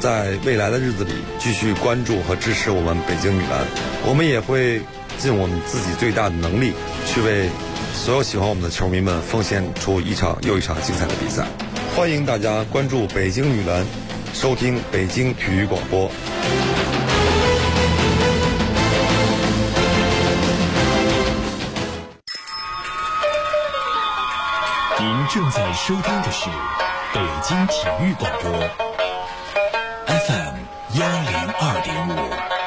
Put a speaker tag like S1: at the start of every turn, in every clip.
S1: 在未来的日子里继续关注和支持我们北京女篮，我们也会尽我们自己最大的能力去为所有喜欢我们的球迷们奉献出一场又一场精彩的比赛。欢迎大家关注北京女篮，收听北京体育广播。
S2: 您正在收听的是北京体育广播 FM 102.5。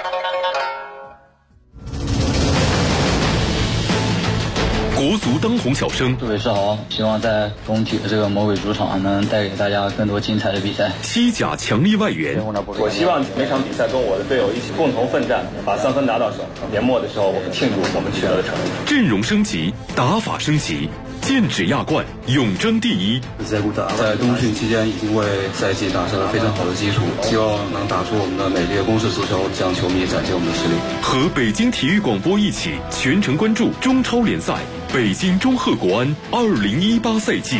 S2: 国足当红小生，
S3: 祝伟是好，希望在工体的这个魔鬼主场能带给大家更多精彩的比赛。
S2: 西甲强力外援，
S4: 我希望每场比赛跟我的队友一起共同奋战，把3分拿到手。年末的时候，我们庆祝我们取得的成绩。
S2: 阵容升级，打法升级，剑指亚冠，勇争第一。
S5: 在冬训期间已经为赛季打下了非常好的基础，希望能打出我们的美丽的攻势足球，向球迷展现我们的实力。
S2: 和北京体育广播一起全程关注中超联赛北京中赫国安2018赛季。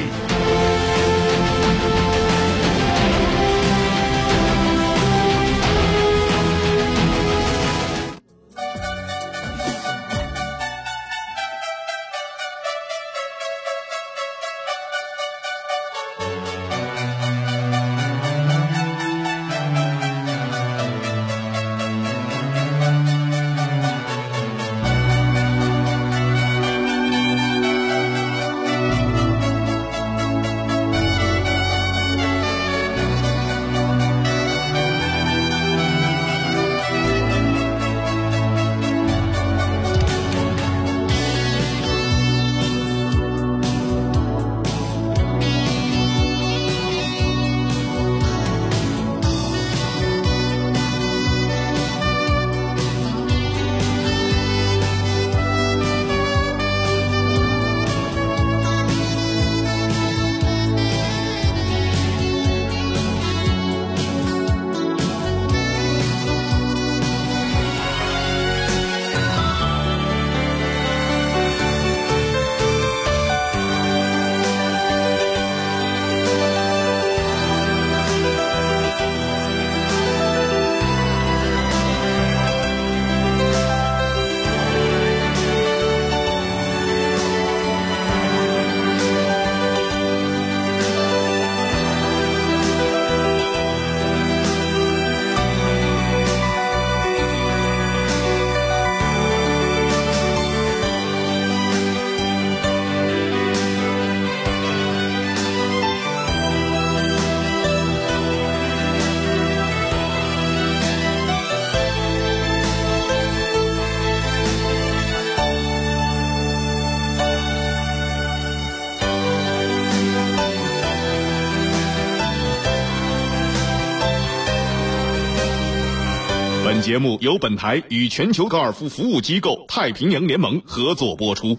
S2: 本节目由本台与全球高尔夫服务机构太平洋联盟合作播出。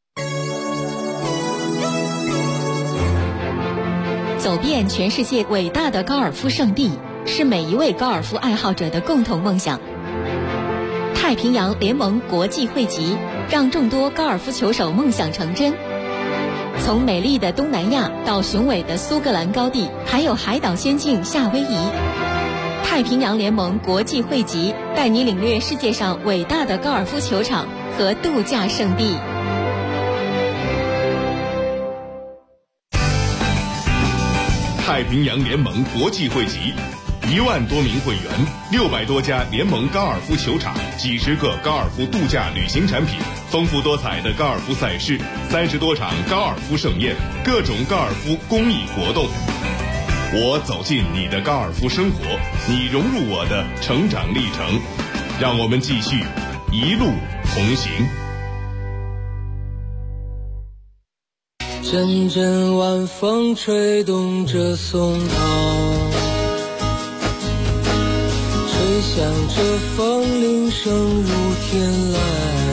S6: 走遍全世界伟大的高尔夫圣地，是每一位高尔夫爱好者的共同梦想。太平洋联盟国际汇集，让众多高尔夫球手梦想成真。从美丽的东南亚到雄伟的苏格兰高地，还有海岛仙境夏威夷，太平洋联盟国际汇集带你领略世界上伟大的高尔夫球场和度假胜地。
S2: 太平洋联盟国际汇集，1万多名会员，600多家联盟高尔夫球场，几十个高尔夫度假旅行产品，丰富多彩的高尔夫赛事，30多场高尔夫盛宴，各种高尔夫公益活动。我走进你的高尔夫生活，你融入我的成长历程，让我们继续一路同行。
S7: 阵阵晚风吹动着松涛，吹响着风铃声如天籁。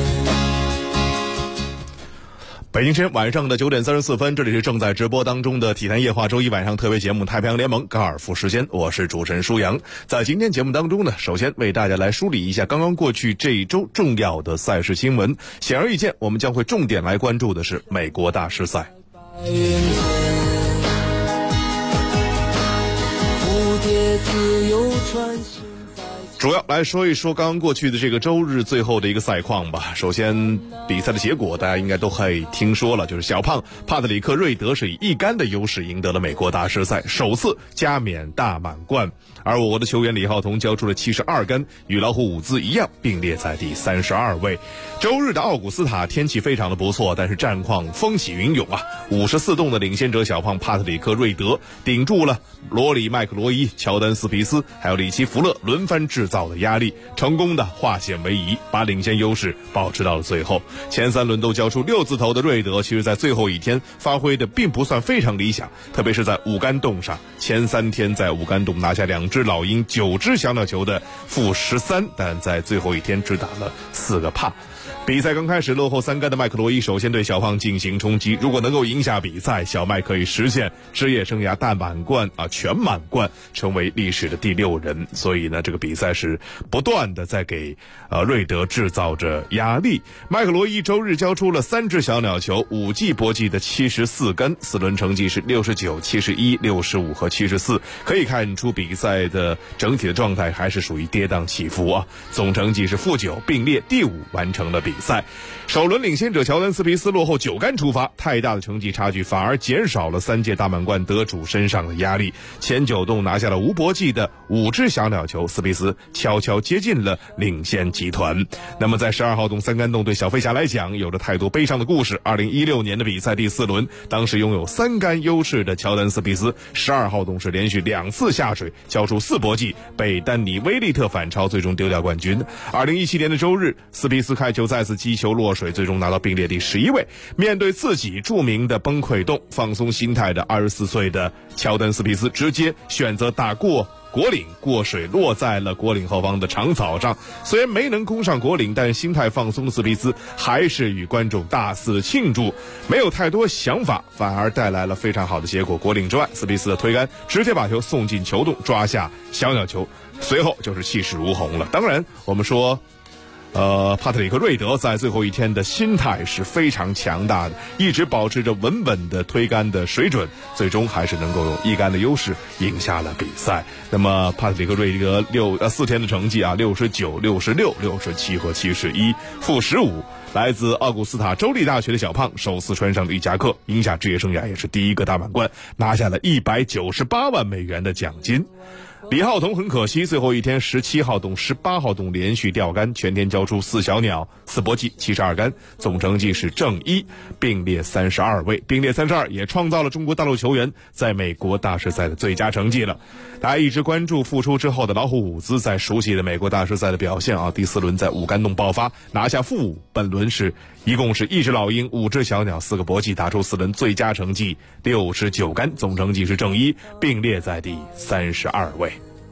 S8: 北京时间晚上的9点34分，这里是正在直播当中的体坛夜话周一晚上特别节目太平洋联盟高尔夫时间，我是主持人舒阳。在今天节目当中呢，首先为大家来梳理一下刚刚过去这一周重要的赛事新闻。显而易见，我们将会重点来关注的是美国大师赛。
S7: 蝴蝶蝶自由穿行。
S8: 主要来说一说刚刚过去的这个周日最后的一个赛况吧。首先比赛的结果大家应该都可以听说了，就是小胖帕特里克瑞德是以1杆的优势赢得了美国大师赛首次加冕大满贯，而我国的球员李浩彤交出了72杆，与老虎伍兹一样并列在第32位。周日的奥古斯塔天气非常的不错，但是战况风起云涌啊，54洞的领先者小胖帕特里克瑞德顶住了罗里麦克罗伊、乔丹斯皮斯还有里奇福勒轮番制造的压力，成功的化险为夷，把领先优势保持到了最后。前3轮都交出6字头的瑞德，其实在最后一天发挥的并不算非常理想，特别是在五杆洞上，前3天在五杆洞拿下2只老鹰、9只小鸟球的负13，但在最后一天只打了4个帕。比赛刚开始落后3杆的麦克罗伊首先对小胖进行冲击，如果能够赢下比赛，小麦可以实现职业生涯大满贯全满贯，成为历史的第6人。所以呢，这个比赛是不断的在给瑞德制造着压力。麦克罗伊周日交出了3只小鸟球，5记搏击的74杆，4轮成绩是69、71、65和74，可以看出比赛的整体的状态还是属于跌宕起伏啊。总成绩是负9，并列第5，完成了比赛。首轮领先者乔丹斯皮斯落后9杆出发，太大的成绩差距反而减少了3届大满贯得主身上的压力。前9洞拿下了无搏击的5只小鸟球，斯皮斯悄悄接近了领先集团。那么在12号洞3杆洞对小飞侠来讲有着太多悲伤的故事。2016年的比赛第4轮，当时拥有3杆优势的乔丹斯皮斯12号洞是连续2次下水交出4搏击，被丹尼威利特反超，最终丢掉冠军。2017年的周日，斯皮斯开球再次击球落水，最终拿到并列第11位。面对自己著名的崩溃洞，放松心态的24岁的乔丹斯皮斯直接选择打过果岭，过水落在了果岭后方的长草上。虽然没能攻上果岭，但心态放松的斯皮斯还是与观众大肆庆祝，没有太多想法，反而带来了非常好的结果。果岭之外，斯皮斯的推杆直接把球送进球洞，抓下小鸟球，随后就是气势如虹了。当然我们说帕特里克瑞德在最后一天的心态是非常强大的，一直保持着稳稳的推杆的水准，最终还是能够用1杆的优势赢下了比赛。那么帕特里克瑞德4天的成绩69、66、67和71，负15。来自奥古斯塔州立大学的小胖首次穿上绿夹克，赢下职业生涯也是第1个大满贯，拿下了198万美元的奖金。李浩彤很可惜，最后一天17号洞、18号洞连续掉杆，全天交出4小鸟、4搏击、72杆，总成绩是正1，并列32位，并列32也创造了中国大陆球员在美国大师赛的最佳成绩了。大家一直关注复出之后的老虎伍兹在熟悉的美国大师赛的表现第4轮在五杆洞爆发，拿下负5，本轮是一共是1只老鹰、5只小鸟、4个搏击，打出4轮最佳成绩69杆，总成绩是正1，并列在第32位。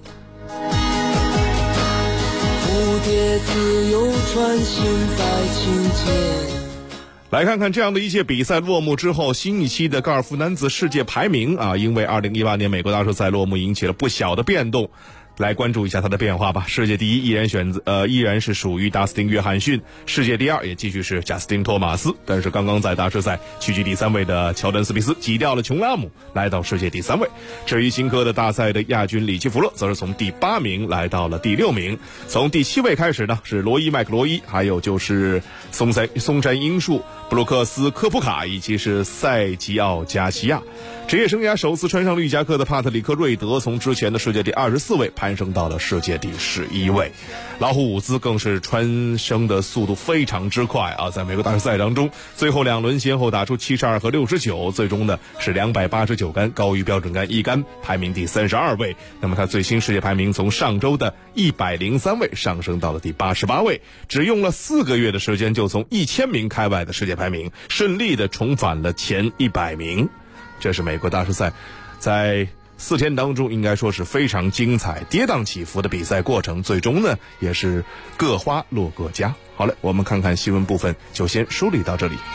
S7: 蝴蝶自由穿行在清间。
S8: 来看看这样的一届比赛落幕之后，新一期的高尔夫男子世界排名因为2018年美国大师赛落幕引起了不小的变动。来关注一下它的变化吧。世界第一依然是属于达斯汀·约翰逊，世界第2也继续是贾斯汀·托马斯。但是刚刚在大师赛屈居第3位的乔丹·斯皮斯挤掉了琼拉姆，来到世界第3位。至于新科的大赛的亚军里奇·福勒，则是从第8名来到了第6名。从第7位开始呢，是罗伊·麦克罗伊，还有就是松山英树、布鲁克斯·科普卡以及是塞吉奥·加西亚。职业生涯首次穿上绿夹克的帕特里克·瑞德，从之前的世界第24位攀升到了世界第11位。老虎伍兹更是蹿升的速度非常之快在美国大师赛当中，最后2轮先后打出72和69，最终呢是289杆，高于标准杆1杆，排名第32位。那么他最新世界排名从上周的103位上升到了第88位，只用了4个月的时间，就从1000名开外的世界排名顺利的重返了前100名。这是美国大师赛在4天当中应该说是非常精彩、跌宕起伏的比赛过程，最终呢也是各花落各家。好了，我们看看新闻部分，就先梳理到这里。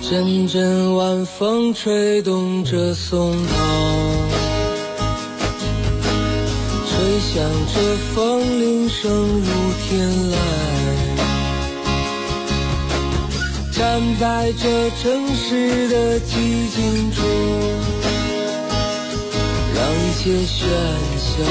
S7: 阵阵晚风吹动着松涛，吹响着风铃声如天籁，站在这城市的寂静中，让一切喧嚣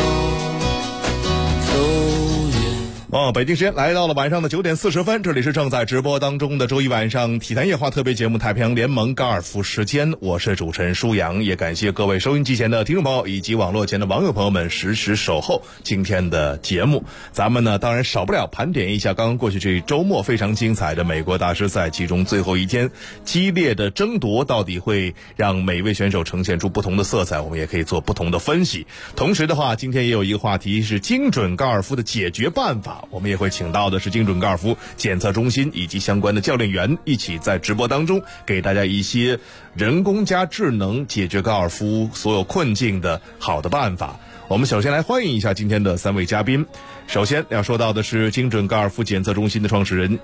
S7: 走远。
S8: 北京时间来到了晚上的9点40分，这里是正在直播当中的周一晚上体坛夜话特别节目《太平洋联盟高尔夫时间》，我是主持人舒阳，也感谢各位收音机前的听众朋友以及网络前的网友朋友们时时守候今天的节目。咱们呢，当然少不了盘点一下刚刚过去这周末非常精彩的美国大师赛，其中最后一天激烈的争夺到底会让每位选手呈现出不同的色彩，我们也可以做不同的分析。同时的话，今天也有一个话题是精准高尔夫的解决办法，我们也会请到的是精准高尔夫检测中心以及相关的教练员，一起在直播当中给大家一些人工加智能解决高尔夫所有困境的好的办法。我们首先来欢迎一下今天的3位嘉宾。首先要说到的是精准高尔夫检测中心的创始人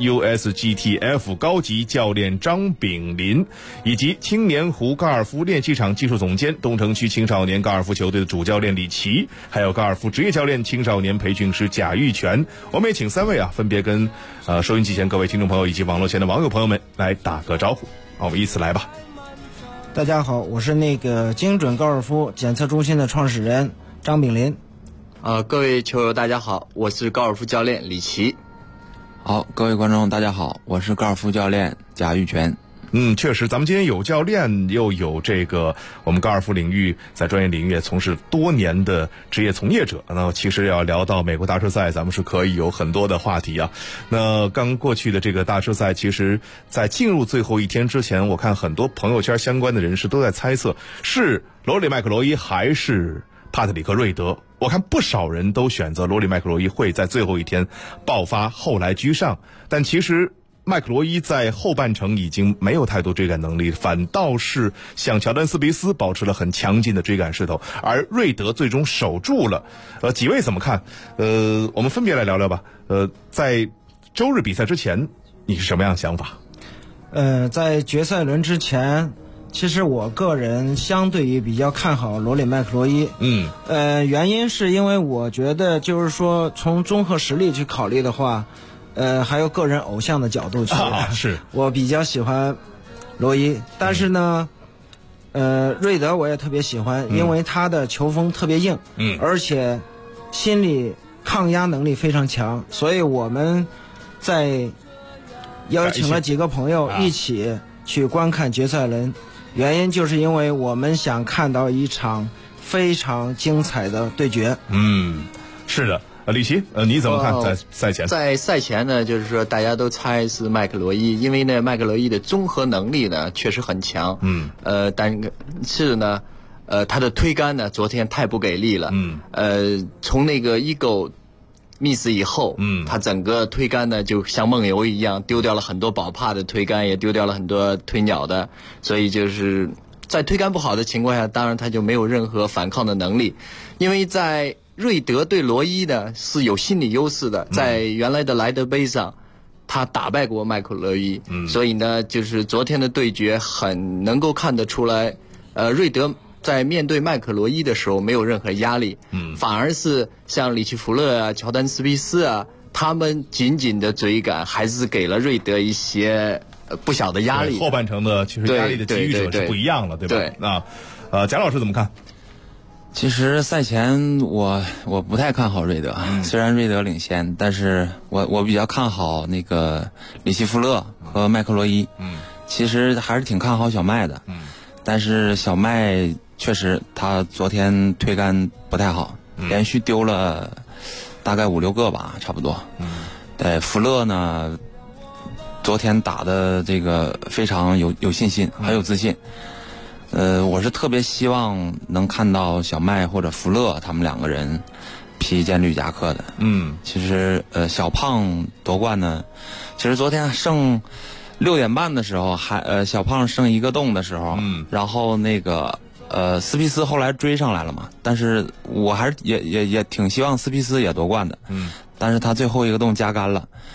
S8: USGTF 高级教练张炳林，以及青年湖高尔夫练习场技术总监、东城区青少年高尔夫球队的主教练李琦，还有高尔夫职业教练、青少年培训师贾玉泉。我们也请3位分别跟收音机前各位听众朋友以及网络前的网友朋友们来打个招呼。我们依次来吧。
S9: 大家好，我是精准高尔夫检测中心的创始人张炳林。
S10: 各位球友大家好，我是高尔夫教练李琦。
S11: 好，各位观众大家好，我是高尔夫教练贾玉泉。
S8: 确实咱们今天有教练，又有这个我们高尔夫领域在专业领域也从事多年的职业从业者。那其实要聊到美国大师赛，咱们是可以有很多的话题啊。那刚过去的这个大师赛，其实在进入最后一天之前，我看很多朋友圈相关的人士都在猜测是罗里麦克罗伊还是帕特里克瑞德。我看不少人都选择罗里麦克罗伊会在最后一天爆发，后来居上，但其实麦克罗伊在后半程已经没有太多追赶能力，反倒是像乔丹斯皮斯保持了很强劲的追赶势头，而瑞德最终守住了。几位怎么看？我们分别来聊聊吧。在周日比赛之前，你是什么样的想法？
S9: 在决赛轮之前，其实我个人相对于比较看好罗里麦克罗伊。原因是因为我觉得就是说从综合实力去考虑的话，还有个人偶像的角度去，
S8: 是
S9: 我比较喜欢罗伊。但是呢，瑞德我也特别喜欢，因为他的球风特别硬，而且心理抗压能力非常强，所以我们在邀请了几个朋友一起去观看决赛轮，原因就是因为我们想看到一场非常精彩的对决。
S8: 是的。李琦，你怎么看在赛前？
S10: 在赛前呢，就是说大家都猜是麦克罗伊，因为呢麦克罗伊的综合能力呢确实很强。但是呢，他的推杆呢昨天太不给力了。从那个Eagle miss 以后，他整个推杆呢就像梦游一样，丢掉了很多保帕的推杆，也丢掉了很多推鸟的，所以就是在推杆不好的情况下，当然他就没有任何反抗的能力，因为在瑞德对罗伊呢是有心理优势的，在原来的莱德杯上他打败过麦克罗伊，所以呢就是昨天的对决很能够看得出来，瑞德在面对麦克罗伊的时候没有任何压力，反而是像里奇福勒啊、乔丹斯皮斯啊，他们紧紧的追赶，还是给了瑞德一些不小的压力。
S8: 后半程的其实压力的给予者是不一样了，对吧？那贾老师怎么看？
S11: 其实赛前我不太看好瑞德，虽然瑞德领先，但是我比较看好那个里奇福勒和麦克罗伊。其实还是挺看好小麦的。但是小麦确实他昨天推杆不太好，连续丢了大概5-6个吧，差不多。对，福勒呢昨天打的这个非常有信心，很有自信。我是特别希望能看到小麦或者福勒他们2个人披肩绿夹克的。其实小胖夺冠呢，其实昨天剩6点半的时候小胖剩1个洞的时候，然后那个斯皮斯后来追上来了嘛，但是我还是也挺希望斯皮斯也夺冠的。但是他最后1个洞加杆了。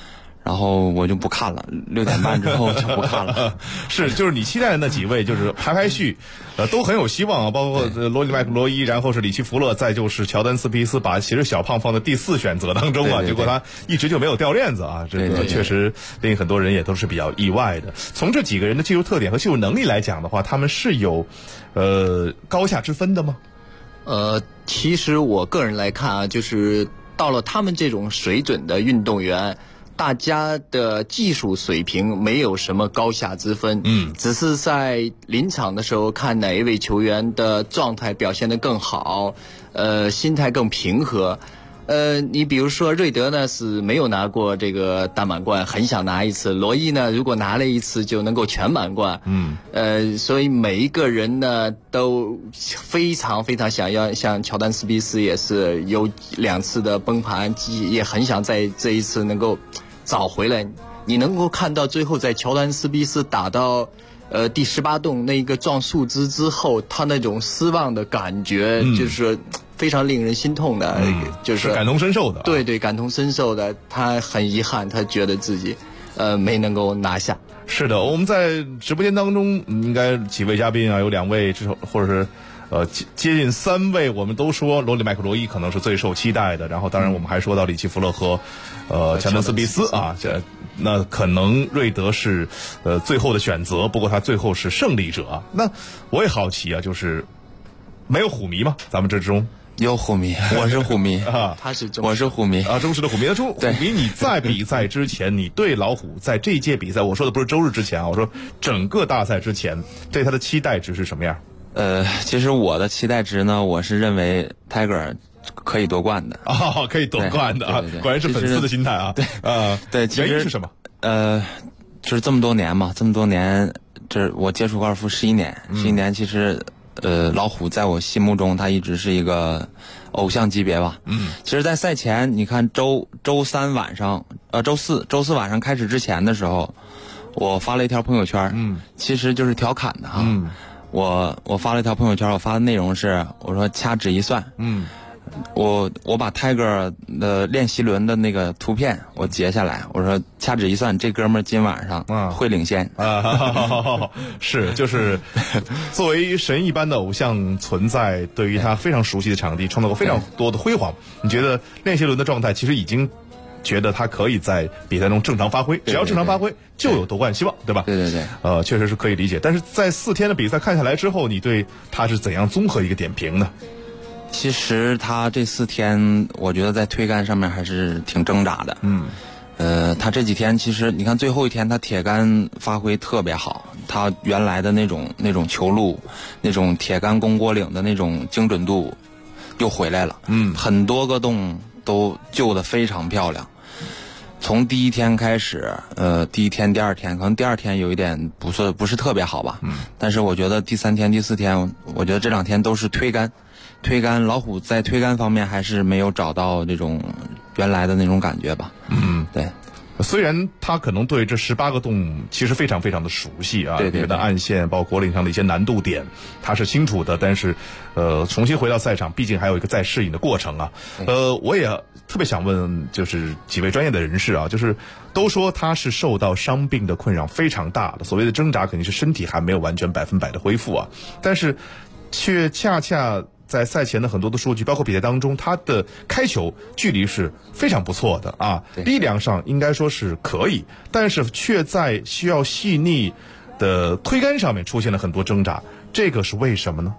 S11: 然后我就不看了，6点半之后就不看了。
S8: 是，就是你期待的那几位，就是排序，都很有希望啊，包括罗里麦克罗伊，然后是里奇福勒，再就是乔丹斯皮斯，把其实小胖放在第4选择当中啊，结果他一直就没有掉链子啊，这个确实令很多人也都是比较意外的。从这几个人的技术特点和技术能力来讲的话，他们是有高下之分的吗？
S10: 其实我个人来看啊，就是到了他们这种水准的运动员，大家的技术水平没有什么高下之分，只是在临场的时候看哪一位球员的状态表现得更好，心态更平和。你比如说瑞德呢是没有拿过这个大满贯，很想拿一次。罗伊呢，如果拿了一次就能够全满贯。所以每一个人呢都非常非常想要，像乔丹斯皮斯也是有2次的崩盘，也很想在这一次能够找回来。你能够看到最后在乔丹斯皮斯打到第18洞那个撞树枝之后，他那种失望的感觉，就是非常令人心痛的，就是
S8: 感同身受的。
S10: 对，感同身受的。他很遗憾，他觉得自己没能够拿下。
S8: 是的，我们在直播间当中应该几位嘉宾啊，有2位至少或者是接近3位，我们都说罗里麦克罗伊可能是最受期待的，然后当然我们还说到里奇福勒和乔丹斯皮斯啊，那可能瑞德是最后的选择，不过他最后是胜利者啊。那我也好奇啊，就是没有虎迷吗？咱们这中
S11: 有虎迷，我是虎迷
S8: 啊，
S11: 我是虎迷
S8: 啊，忠实的虎迷。那虎迷，你在比赛之前，你对老虎在这一届比赛，我说的不是周日之前啊，我说整个大赛之前，对他的期待值是什么样？
S11: 其实我的期待值呢，我是认为 Tiger 可以夺冠的
S8: 啊，可以夺冠的啊，果然是粉丝的心态啊。
S11: 对，
S8: 原因是什么？
S11: 就是这么多年嘛，这我接触高尔夫11年，其实老虎在我心目中他一直是一个偶像级别吧。其实在赛前你看周4晚上开始之前的时候，我发了一条朋友圈，其实就是调侃的哈。我发了一条朋友圈，我发的内容是我说掐指一算，我把 Tiger 的练习轮的那个图片我截下来，我说掐指一算，这哥们儿今晚上会领先
S8: 啊！是，就是作为神一般的偶像存在，对于他非常熟悉的场地，创造过非常多的辉煌。你觉得练习轮的状态其实已经觉得他可以在比赛中正常发挥，只要正常发挥就有夺冠希望，对吧？
S11: 对，
S8: 确实是可以理解。但是在4天的比赛看下来之后，你对他是怎样综合一个点评呢？
S11: 其实他这4天，我觉得在推杆上面还是挺挣扎的。他这几天其实你看最后一天，他铁杆发挥特别好，他原来的那种球路，那种铁杆攻锅岭的那种精准度又回来了。很多个洞都救得非常漂亮。从第1天开始，第1天、第2天，可能第2天有一点不是特别好吧。但是我觉得第3天、第4天，我觉得这2天都是推杆，老虎在推杆方面还是没有找到这种原来的那种感觉吧。对。
S8: 虽然他可能对这18个洞其实非常非常的熟悉啊，里面的暗线，包括果岭上的一些难度点，他是清楚的。但是，重新回到赛场，毕竟还有一个再适应的过程啊。我也特别想问，就是几位专业的人士啊，就是都说他是受到伤病的困扰非常大的，所谓的挣扎肯定是身体还没有完全100%的恢复啊，但是却恰恰在赛前的很多的数据，包括比赛当中，他的开球距离是非常不错的啊，力量上应该说是可以，但是却在需要细腻的推杆上面出现了很多挣扎，这个是为什么呢？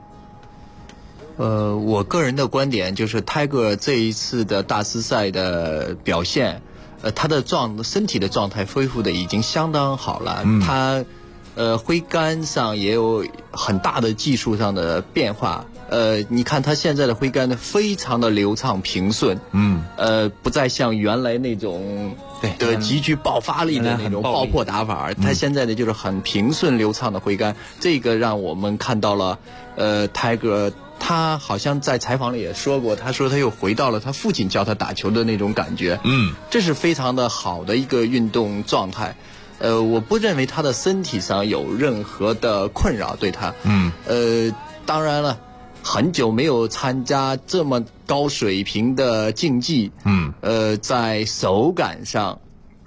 S10: 我个人的观点就是Tiger这一次的大师赛的表现，他的身体的状态恢复的已经相当好了，他挥杆上也有很大的技术上的变化。你看他现在的挥杆呢，非常的流畅平顺，不再像原来那种的极具爆发力的那种爆破打法，他现在的就是很平顺流畅的挥杆，这个让我们看到了Tiger。他好像在采访里也说过，他说他又回到了他父亲教他打球的那种感觉，这是非常的好的一个运动状态。我不认为他的身体上有任何的困扰对他，当然了，很久没有参加这么高水平的竞技，在手感上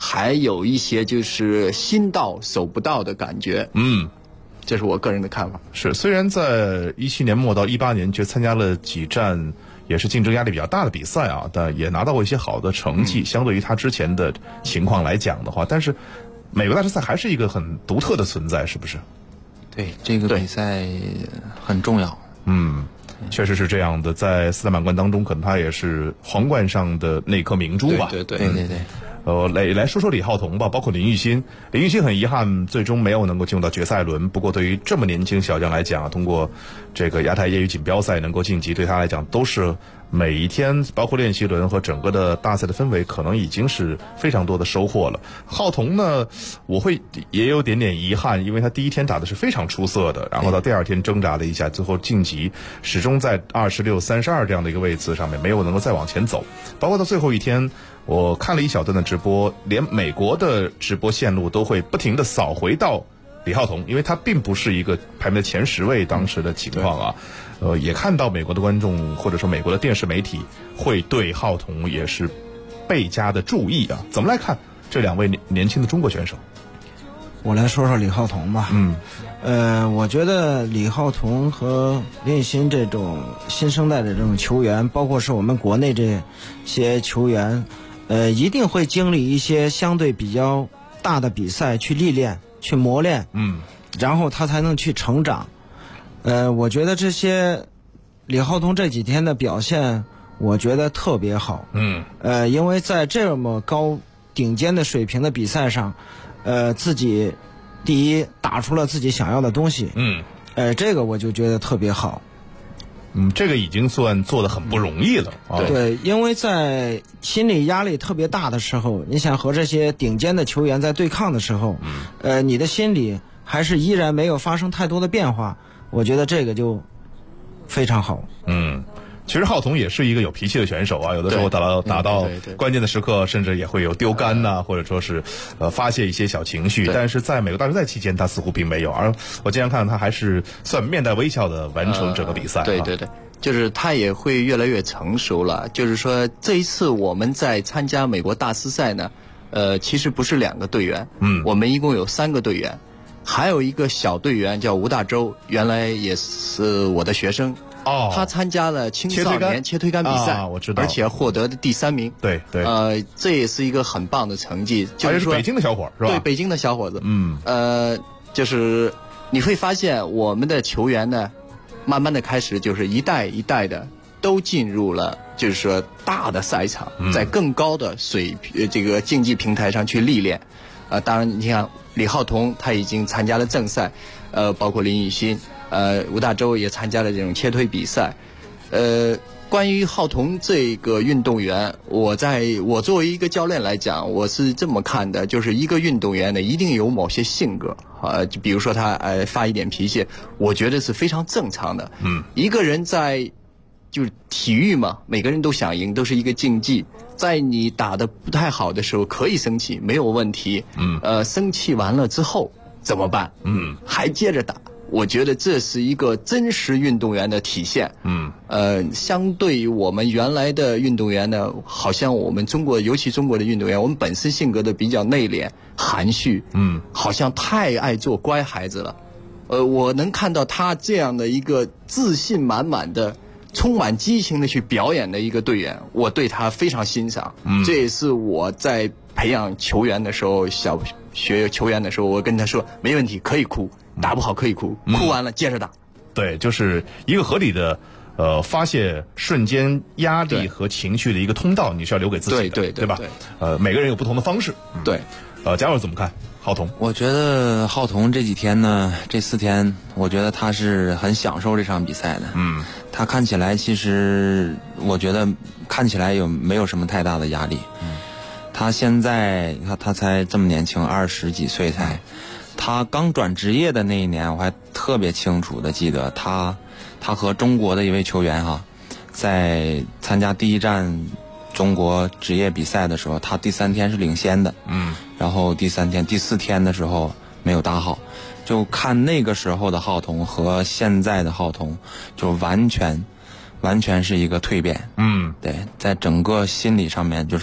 S10: 还有一些就是心到手不到的感觉。这是我个人的看法。
S8: 是，虽然在17年末到18年却参加了几站也是竞争压力比较大的比赛啊，但也拿到过一些好的成绩，相对于他之前的情况来讲的话，但是美国大师赛还是一个很独特的存在，是不是？
S11: 对，这个比赛很重要。
S8: 确实是这样的，在四大满贯当中，可能他也是皇冠上的那颗明珠吧。
S10: 对。
S8: 来说说李浩彤吧，包括林育欣。林育欣很遗憾，最终没有能够进入到决赛轮。不过，对于这么年轻小将来讲，通过这个亚太业余锦标赛能够晋级，对他来讲都是每一天，包括练习轮和整个的大赛的氛围，可能已经是非常多的收获了。浩彤呢，我会也有点遗憾，因为他第一天打的是非常出色的，然后到第二天挣扎了一下，最后晋级，始终在26、32这样的一个位置上面，没有能够再往前走。包括到最后一天，我看了一小段的直播，连美国的直播线路都会不停的扫回到李浩彤，因为他并不是一个排名的前10位当时的情况啊。也看到美国的观众或者说美国的电视媒体会对浩彤也是倍加的注意啊。怎么来看这2位年轻的中国选手？
S9: 我来说说李浩彤吧。我觉得李浩彤和林育欣这种新生代的这种球员，包括是我们国内这些球员，一定会经历一些相对比较大的比赛去历练、去磨练，然后他才能去成长。我觉得这些李浩彤这几天的表现，我觉得特别好。因为在这么高顶尖的水平的比赛上，自己第一打出了自己想要的东西。这个我就觉得特别好。
S8: 这个已经算做得很不容易了啊。
S9: 对，因为在心理压力特别大的时候，你想和这些顶尖的球员在对抗的时候，你的心理还是依然没有发生太多的变化，我觉得这个就非常好。
S8: 其实浩彤也是一个有脾气的选手啊，有的时候打到关键的时刻，甚至也会有丢杆呐，或者说是发泄一些小情绪。但是在美国大师赛期间，他似乎并没有，而我经常看到他还是算面带微笑的完成整个比赛。
S10: 对，就是他也会越来越成熟了。就是说这一次我们在参加美国大师赛呢，其实不是2个队员，我们一共有3个队员，还有一个小队员叫吴大洲，原来也是我的学生。他参加了青少年切推杆比赛，
S8: 我知道，
S10: 而且获得的第3名。
S8: 对，
S10: 这也是一个很棒的成绩。就是说，
S8: 北京的小伙是吧？
S10: 对，北京的小伙子。就是你会发现我们的球员呢，慢慢的开始就是一代一代的都进入了，就是说大的赛场，在更高的这个竞技平台上去历练。当然，你看李浩彤他已经参加了正赛，包括林育欣。吴大洲也参加了这种切推比赛。关于浩彤这个运动员，我作为一个教练来讲，我是这么看的，就是一个运动员呢，一定有某些性格就比如说他发一点脾气，我觉得是非常正常的。一个人在就是体育嘛，每个人都想赢，都是一个竞技。在你打得不太好的时候，可以生气，没有问题。生气完了之后怎么办？还接着打。我觉得这是一个真实运动员的体现。相对于我们原来的运动员呢，好像我们尤其中国的运动员，我们本身性格的比较内敛、含蓄，好像太爱做乖孩子了。我能看到他这样的一个自信满满的、充满激情的去表演的一个队员，我对他非常欣赏。这也是我在培养球员的时候，小学球员的时候，我跟他说，没问题，可以哭。打不好可以哭，哭完了接着打。
S8: 对，就是一个合理的发泄瞬间压力和情绪的一个通道，你是要留给自己的，对吧？每个人有不同的方式。
S10: 对，
S8: 贾老师怎么看浩彤？
S11: 我觉得浩彤这几天呢，这4天，我觉得他是很享受这场比赛的。他看起来其实，我觉得看起来没有什么太大的压力。他现在他才这么年轻，20几岁才。他刚转职业的那一年，我还特别清楚的记得他和中国的一位球员在参加第1站中国职业比赛的时候，他第3天是领先的，然后第4天的时候没有打好，就看那个时候的浩彤和现在的浩彤，就完全是一个蜕变。对，在整个心理上面就是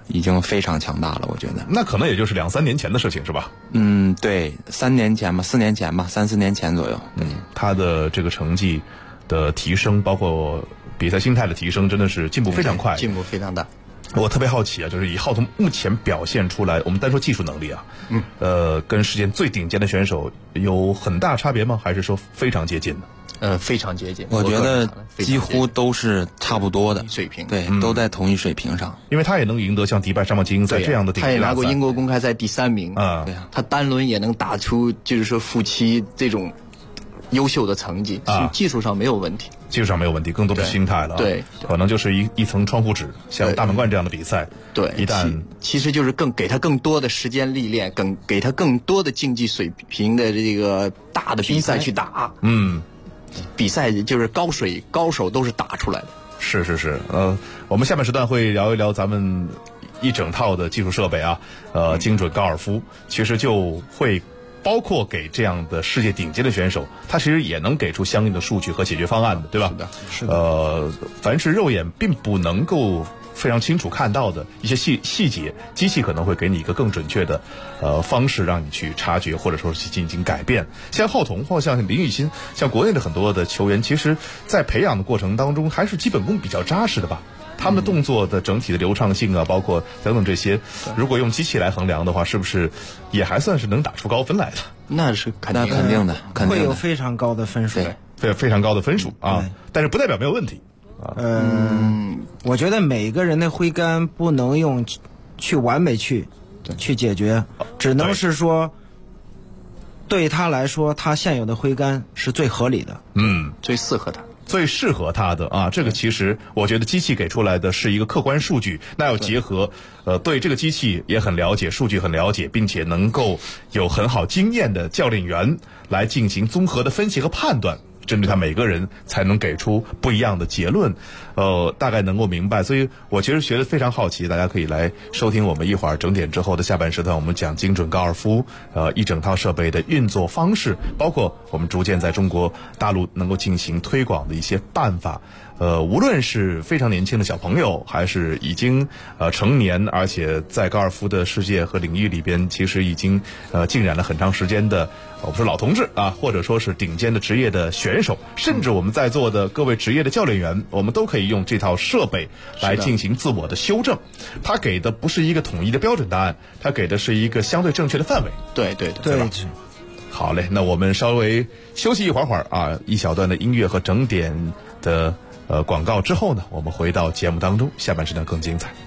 S11: 已经非常强大了，我觉得。
S8: 那可能也就是2-3年前的事情是吧？
S11: 对，3年前吧，4年前吧，3-4年前左右。
S8: 他的这个成绩的提升，包括比赛心态的提升，真的是进步非常快，
S10: 进步非常大。
S8: 我特别好奇啊，就是以浩彤目前表现出来，我们单说技术能力啊，跟世界最顶尖的选手有很大差别吗？还是说非常接近呢？
S10: 非常接近，
S11: 我觉得几乎都是差不多的
S10: 水平，
S11: 对，都在同一水平上。
S8: 因为他也能赢得像迪拜、沙漠精英赛这样的顶级大赛，
S10: 他也拿过英国公开赛第3名
S8: 啊，
S10: 对啊，他单轮也能打出就是说夫妻这种优秀的成绩，技术上没有问题。
S8: 技术上没有问题，更多的心态了。
S10: 对，
S8: 可能就是一层窗户纸，像大满贯这样的比赛，
S10: 对，
S8: 一旦
S10: 其实就是给他更多的时间历练，给他更多的竞技水平的这个大的比赛去打。比赛就是高手都是打出来的。
S8: 是。我们下半时段会聊一聊咱们一整套的技术设备啊，精准高尔夫其实就会包括给这样的世界顶尖的选手，他其实也能给出相应的数据和解决方案的，对吧？
S10: 是的。
S8: 凡是肉眼并不能够非常清楚看到的一些细节，机器可能会给你一个更准确的方式，让你去察觉或者说是进行改变。像浩彤或像林雨欣，像国内的很多的球员，其实在培养的过程当中还是基本功比较扎实的吧。他们的动作的整体的流畅性啊，包括等等这些，如果用机器来衡量的话，是不是也还算是能打出高分来的？
S10: 那是肯
S11: 定的，
S9: 会有非常高的分数，
S8: 非常高的分数啊，但是不代表没有问题。
S9: 我觉得每个人的挥杆不能用去完美去解决，只能是说对他来说，他现有的挥杆是最合理的，
S10: 最适合他。
S8: 最适合他的啊，这个其实我觉得机器给出来的是一个客观数据，那要结合对这个机器也很了解，数据很了解，并且能够有很好经验的教练员来进行综合的分析和判断，针对他每个人才能给出不一样的结论，大概能够明白。所以我其实觉得非常好奇，大家可以来收听我们一会儿整点之后的下半时段，我们讲精准高尔夫一整套设备的运作方式，包括我们逐渐在中国大陆能够进行推广的一些办法。无论是非常年轻的小朋友，还是已经成年，而且在高尔夫的世界和领域里边，其实已经浸染了很长时间的，我们说老同志啊，或者说是顶尖的职业的选手，甚至我们在座的各位职业的教练员，我们都可以用这套设备来进行自我的修正。他给的不是一个统一的标准答案，他给的是一个相对正确的范围。
S10: 对
S8: 吧？好嘞，那我们稍微休息一会儿啊，一小段的音乐和整点的广告之后呢，我们回到节目当中，下半时段更精彩。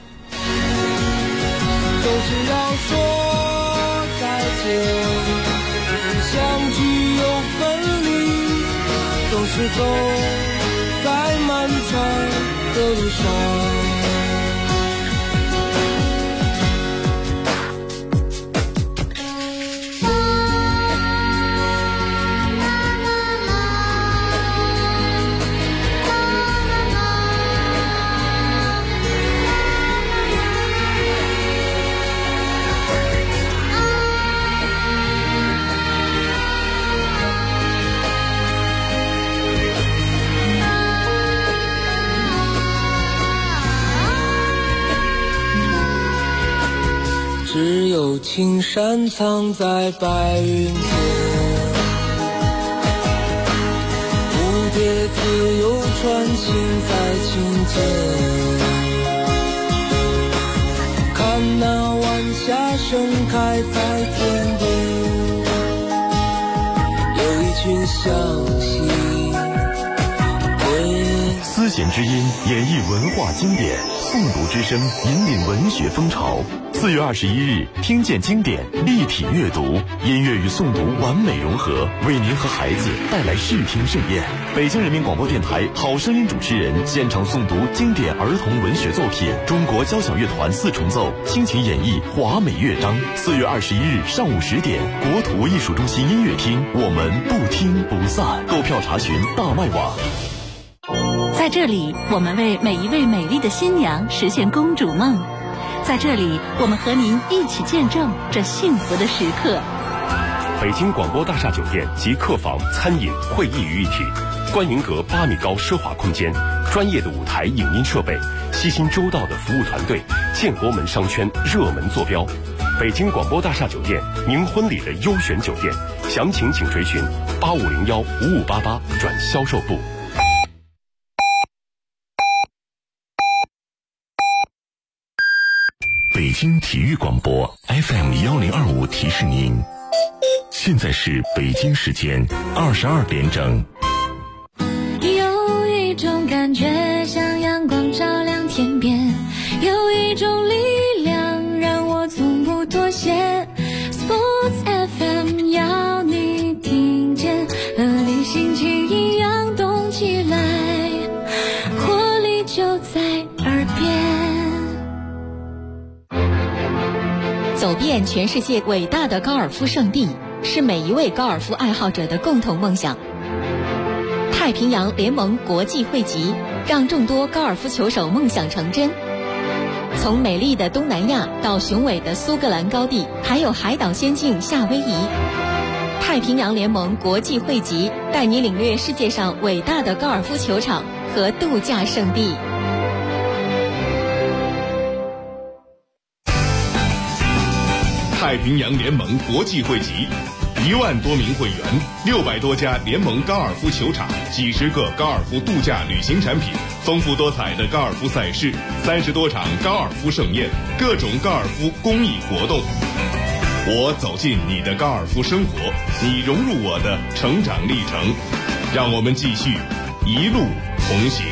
S7: 总是要说再见，相聚又分离，总是走在漫长的路上。只有青山藏在白云间，蝴蝶自由穿行在琴间，看那晚霞盛开在天边，有一群向西
S12: 丝弦之音演绎文化经典，诵读之声引领文学风潮。4月21日，听见经典，立体阅读，音乐与诵读完美融合，为您和孩子带来视听盛宴。北京人民广播电台好声音主持人现场诵读经典儿童文学作品，中国交响乐团4重奏倾情演绎华美乐章。4月21日上午10点，国土艺术中心音乐厅，我们不听不散。购票查询大麦网。
S13: 在这里，我们为每一位美丽的新娘实现公主梦。在这里，我们和您一起见证这幸福的时刻。
S12: 北京广播大厦酒店及客房、餐饮、会议于一体，观云阁8米高奢华空间，专业的舞台影音设备，悉心周到的服务团队， 建国门商圈热门坐标，北京广播大厦酒店，您婚礼的优选酒店，详情请垂询8501-5588转销售部。北京体育广播 FM1025提示您，现在是北京时间22点整。
S14: 有一种感觉像阳光照亮天边，有一种力量让我从不妥协。 Sports FM 要你听见，和你心情一样动起来，活力就在耳边。
S6: 走遍全世界伟大的高尔夫圣地，是每一位高尔夫爱好者的共同梦想。太平洋联盟国际汇集，让众多高尔夫球手梦想成真。从美丽的东南亚到雄伟的苏格兰高地，还有海岛仙境夏威夷，太平洋联盟国际汇集带你领略世界上伟大的高尔夫球场和度假胜地。
S2: 太平洋联盟国际汇集，1万多名会员，600多家联盟高尔夫球场，几十个高尔夫度假旅行产品，丰富多彩的高尔夫赛事，30多场高尔夫盛宴，各种高尔夫公益活动。我走进你的高尔夫生活，你融入我的成长历程，让我们继续一路同行。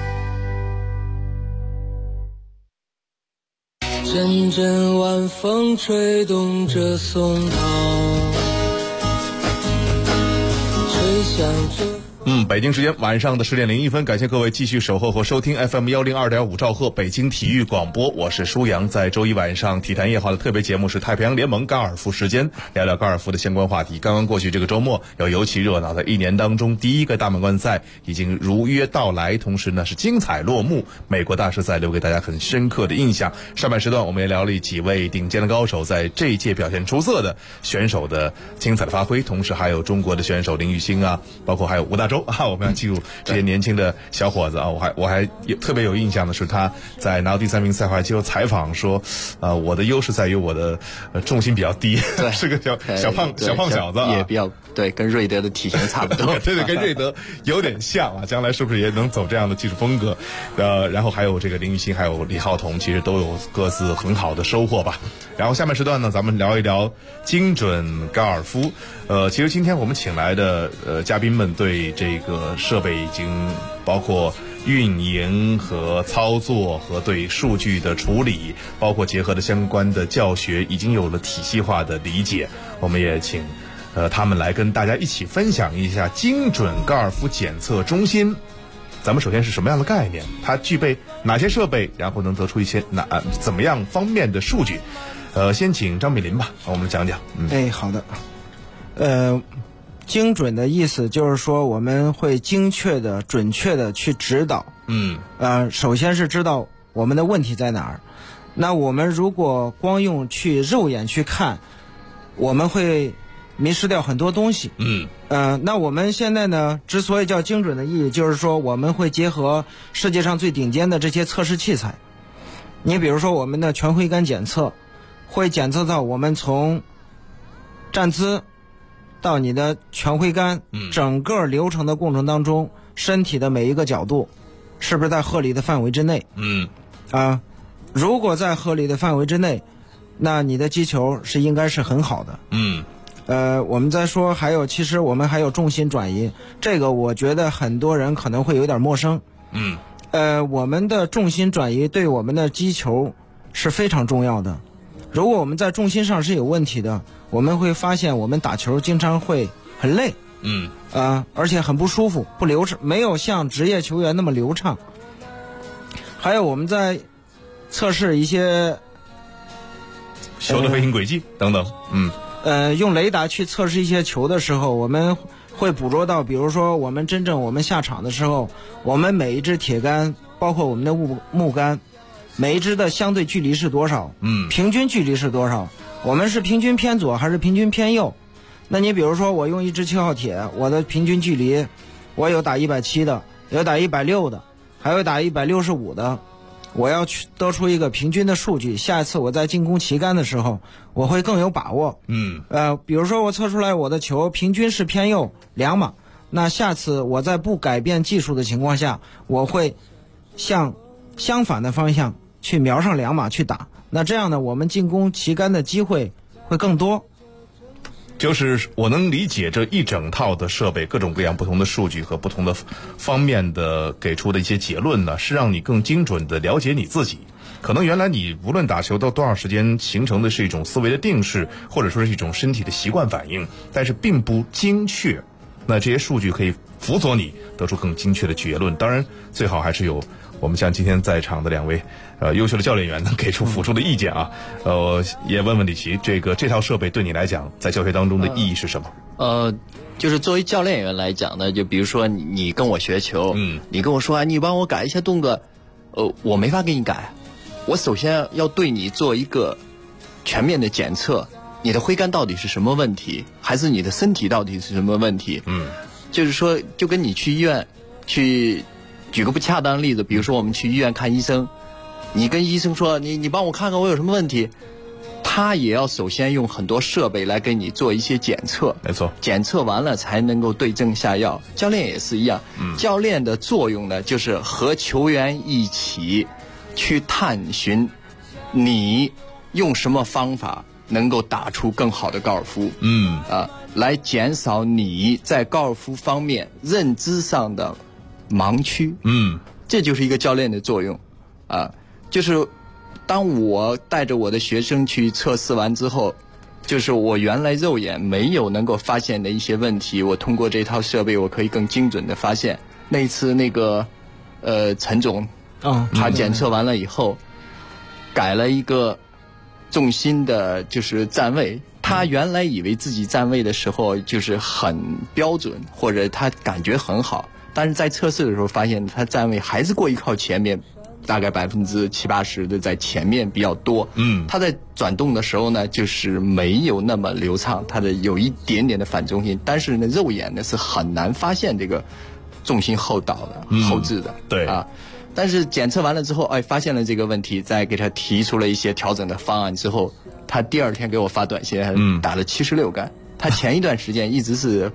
S7: 阵阵晚风吹动着松涛，吹响着。
S8: 北京时间晚上的10点01分，感谢各位继续守候和收听 FM102.5兆赫北京体育广播，我是舒阳。在周一晚上体坛夜话的特别节目是太平洋联盟高尔夫时间，聊聊高尔夫的相关话题。刚刚过去这个周末有尤其热闹的一年当中第一个大满贯赛已经如约到来，同时呢是精彩落幕，美国大师赛留给大家很深刻的印象。上半时段我们也聊了几位顶尖的高手在这一届表现出色的选手的精彩的发挥，同时还有中国的选手林育兴啊，包括还有吴大洲啊，我们要记住这些年轻的小伙子啊。我还特别有印象的是他在拿到第3名赛后接受采访说，我的优势在于我的重心比较低，是个小胖小子啊，
S10: 也比较对，跟瑞德的体型差不多，
S8: 对，跟瑞德有点像啊，将来是不是也能走这样的技术风格？然后还有这个林育兴，还有李浩彤，其实都有各自很好的收获吧。然后下面时段呢，咱们聊一聊精准高尔夫。其实今天我们请来的嘉宾们对这个设备已经包括运营和操作和对数据的处理，包括结合的相关的教学，已经有了体系化的理解。我们也请他们来跟大家一起分享一下精准高尔夫检测中心。咱们首先是什么样的概念？它具备哪些设备？然后能得出一些怎么样方面的数据？先请张美林吧，我们讲讲。
S9: 好的。精准的意思就是说我们会精确的、准确的去指导。首先是知道我们的问题在哪儿。那我们如果光用去肉眼去看，我们会迷失掉很多东西。那我们现在呢，之所以叫精准的意义，就是说我们会结合世界上最顶尖的这些测试器材。你比如说我们的全挥杆检测，会检测到我们从站姿到你的全挥杆，整个流程的过程当中，身体的每一个角度是不是在合理的范围之内？如果在合理的范围之内，那你的击球是应该是很好的。我们再说其实我们还有重心转移，这个我觉得很多人可能会有点陌生。我们的重心转移对我们的击球是非常重要的。如果我们在重心上是有问题的，我们会发现我们打球经常会很累，而且很不舒服，不流畅，没有像职业球员那么流畅。还有我们在测试一些
S8: 球的飞行轨迹等等，
S9: 用雷达去测试一些球的时候，我们会捕捉到，比如说我们下场的时候，我们每一支铁杆，包括我们的木杆，每一支的相对距离是多少？平均距离是多少？我们是平均偏左还是平均偏右？那你比如说我用一支7号铁，我的平均距离，我有打170的，有打160的，还有打165的， 我要去得出一个平均的数据，下一次我在进攻旗杆的时候，我会更有把握。比如说我测出来我的球平均是偏右2码，那下次我在不改变技术的情况下，我会向相反的方向去瞄上2码去打。那这样呢，我们进攻旗杆的机会会更多。
S8: 就是我能理解这一整套的设备，各种各样不同的数据和不同的方面的给出的一些结论呢，是让你更精准的了解你自己。可能原来你无论打球到多少时间，形成的是一种思维的定式，或者说是一种身体的习惯反应，但是并不精确。那这些数据可以辅佐你得出更精确的结论。当然，最好还是有我们像今天在场的2位优秀的教练员能给出辅助的意见啊。也问问李琦，这套设备对你来讲在教学当中的意义是什么？
S10: 就是作为教练员来讲呢，就比如说你跟我学球，你跟我说你帮我改一下动作，我没法给你改。我首先要对你做一个全面的检测，你的挥杆到底是什么问题，还是你的身体到底是什么问题？就是说，就跟你去医院去。举个不恰当的例子，比如说我们去医院看医生，你跟医生说你帮我看看我有什么问题，他也要首先用很多设备来给你做一些检测，
S8: 没错，
S10: 检测完了才能够对症下药。教练也是一样，教练的作用呢，就是和球员一起去探寻你用什么方法能够打出更好的高尔夫，来减少你在高尔夫方面认知上的盲区，这就是一个教练的作用，就是当我带着我的学生去测试完之后，就是我原来肉眼没有能够发现的一些问题，我通过这套设备我可以更精准的发现。那次那个陈总，他检测完了以后，改了一个重心的就是站位，他原来以为自己站位的时候就是很标准，或者他感觉很好，但是在测试的时候发现他站位还是过于靠前面，大概70-80%的在前面比较多。他在转动的时候呢，就是没有那么流畅，他的有一点点的反重心，但是呢，肉眼呢是很难发现这个重心后倒的、后置的。
S8: 对啊，
S10: 但是检测完了之后，发现了这个问题，再给他提出了一些调整的方案之后，他第二天给我发短信，打了76杆。他前一段时间一直是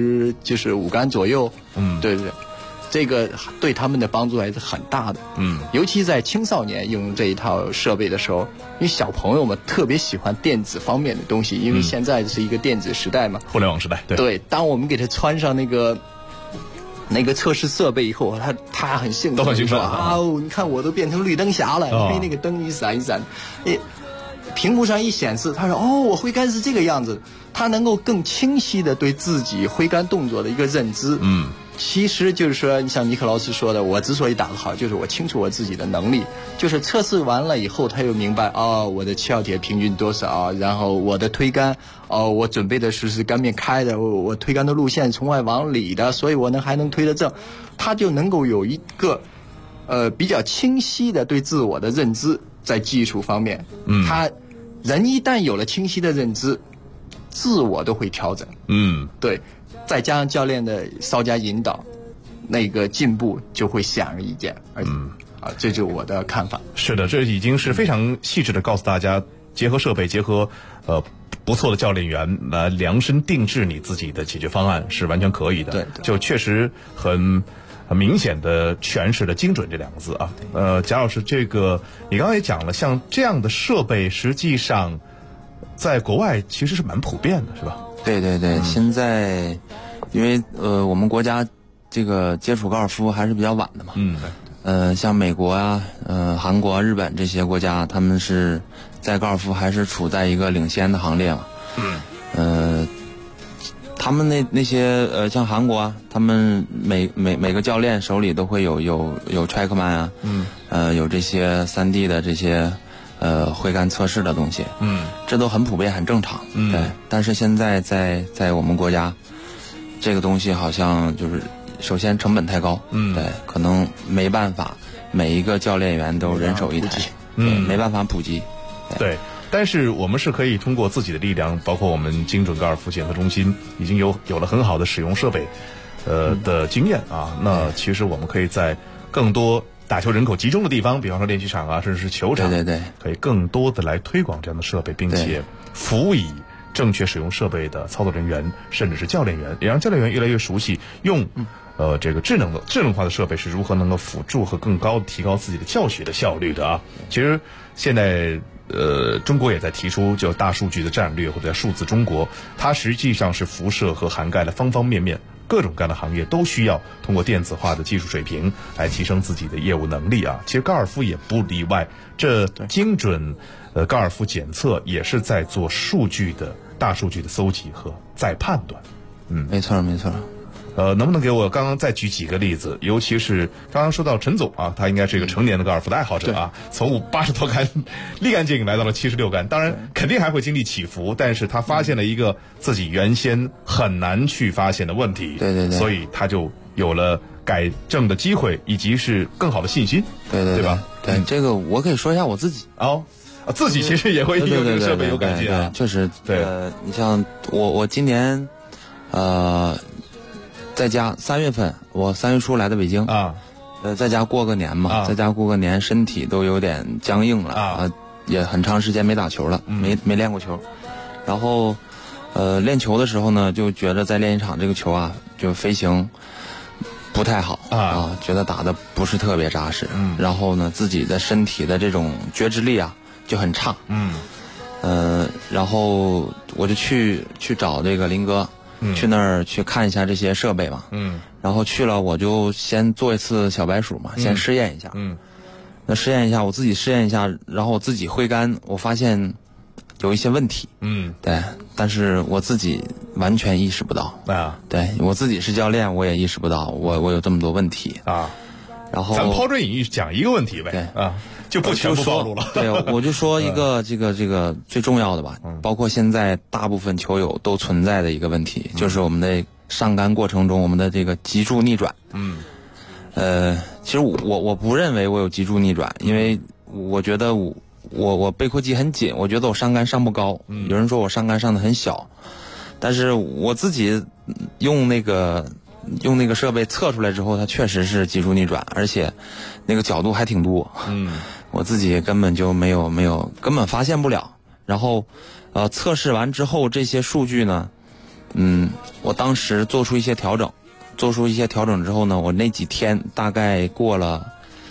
S10: 85杆左右。对。这个对他们的帮助还是很大的。尤其在青少年用这一套设备的时候，因为小朋友们特别喜欢电子方面的东西，因为现在是一个电子时代嘛，
S8: 互联网时代。
S10: 对，当我们给他穿上那个测试设备以后，他很兴奋，
S8: 都很兴奋
S10: 你看我都变成绿灯侠了，因为那个灯一闪一闪，屏幕上一显示，他说我挥杆是这个样子，他能够更清晰的对自己挥杆动作的一个认知。其实就是说，你像尼克劳斯说的，我之所以打得好，就是我清楚我自己的能力。就是测试完了以后，他又明白我的7号铁平均多少，然后我的推杆我准备的是杆面开的，我推杆的路线从外往里的，所以我还能推得正。他就能够有一个比较清晰的对自我的认知，在技术方面，他人一旦有了清晰的认知，自我都会调整。对。再加上教练的稍加引导，那个进步就会显而易见。这就是我的看法。
S8: 是的，这已经是非常细致的告诉大家，结合设备，结合不错的教练员来量身定制你自己的解决方案是完全可以的。
S10: 对，
S8: 就确实很明显的诠释了精准这2个字啊。贾老师，这个你刚才也讲了，像这样的设备实际上在国外其实是蛮普遍的，是吧？
S11: 对对对，现在因为我们国家这个接触高尔夫还是比较晚的嘛。像美国啊、韩国、日本这些国家，他们是在高尔夫还是处在一个领先的行列嘛。他们那些像韩国啊，他们每个教练手里都会有 Trackman 啊，有这些3D 的这些挥杆测试的东西，这都很普遍，很正常。对，但是现在在我们国家，这个东西好像就是首先成本太高，对，可能没办法每一个教练员都人手一台，没办法普及。
S8: 对，但是我们是可以通过自己的力量，包括我们精准高尔夫检测中心已经有了很好的使用设备的经验啊。那其实我们可以在更多打球人口集中的地方，比方说练习场啊，甚至是球场，
S11: 对，
S8: 可以更多的来推广这样的设备，并且辅以正确使用设备的操作人员，甚至是教练员，也让教练员越来越熟悉用这个智能化的设备是如何能够辅助和更高的提高自己的教学的效率的啊。其实现在中国也在提出叫大数据的战略，或者叫数字中国，它实际上是辐射和涵盖了方方面面。各种各样的行业都需要通过电子化的技术水平来提升自己的业务能力啊。其实高尔夫也不例外，这精准高尔夫检测也是在做大数据的搜集和再判断。
S11: 没错。
S8: 能不能给我刚刚再举几个例子？尤其是刚刚说到陈总啊，他应该是一个成年的高尔夫的爱好者啊，从80多杆立竿见影来到了76杆，当然肯定还会经历起伏，但是他发现了一个自己原先很难去发现的问题，
S11: 对，
S8: 所以他就有了改正的机会，以及是更好的信心，对吧？
S11: 对，这个我可以说一下我自己
S8: 自己其实也会用这个设备有改进啊，
S11: 确实，你像我今年在家3月份，我3月初来的北京啊，在家过个年嘛，在家过个年，身体都有点僵硬了啊，也很长时间没打球了，没练过球，然后练球的时候呢，就觉得在练习场这个球啊，就飞行不太好啊，觉得打的不是特别扎实，然后呢，自己的身体的这种觉知力啊就很差，然后我就去找这个林哥。去那儿去看一下这些设备嘛，然后去了我就先做一次小白鼠嘛，先试验一下，那试验一下我自己试验一下，然后我自己挥杆，我发现有一些问题，对，但是我自己完全意识不到啊，对我自己是教练，我也意识不到我有这么多问题啊，然后
S8: 咱抛砖引玉讲一个问题呗，对啊。就不全部暴露了。
S11: 对，我就说一个这个最重要的吧，包括现在大部分球友都存在的一个问题，就是我们的上杆过程中，我们的这个急注逆转。其实我不认为我有急注逆转，因为我觉得我背阔肌很紧，我觉得我上杆上不高。有人说我上杆上的很小，但是我自己用那个设备测出来之后，它确实是急注逆转，而且那个角度还挺多。我自己根本就没有根本发现不了。然后测试完之后，这些数据呢，我当时做出一些调整之后呢，我那几天大概过了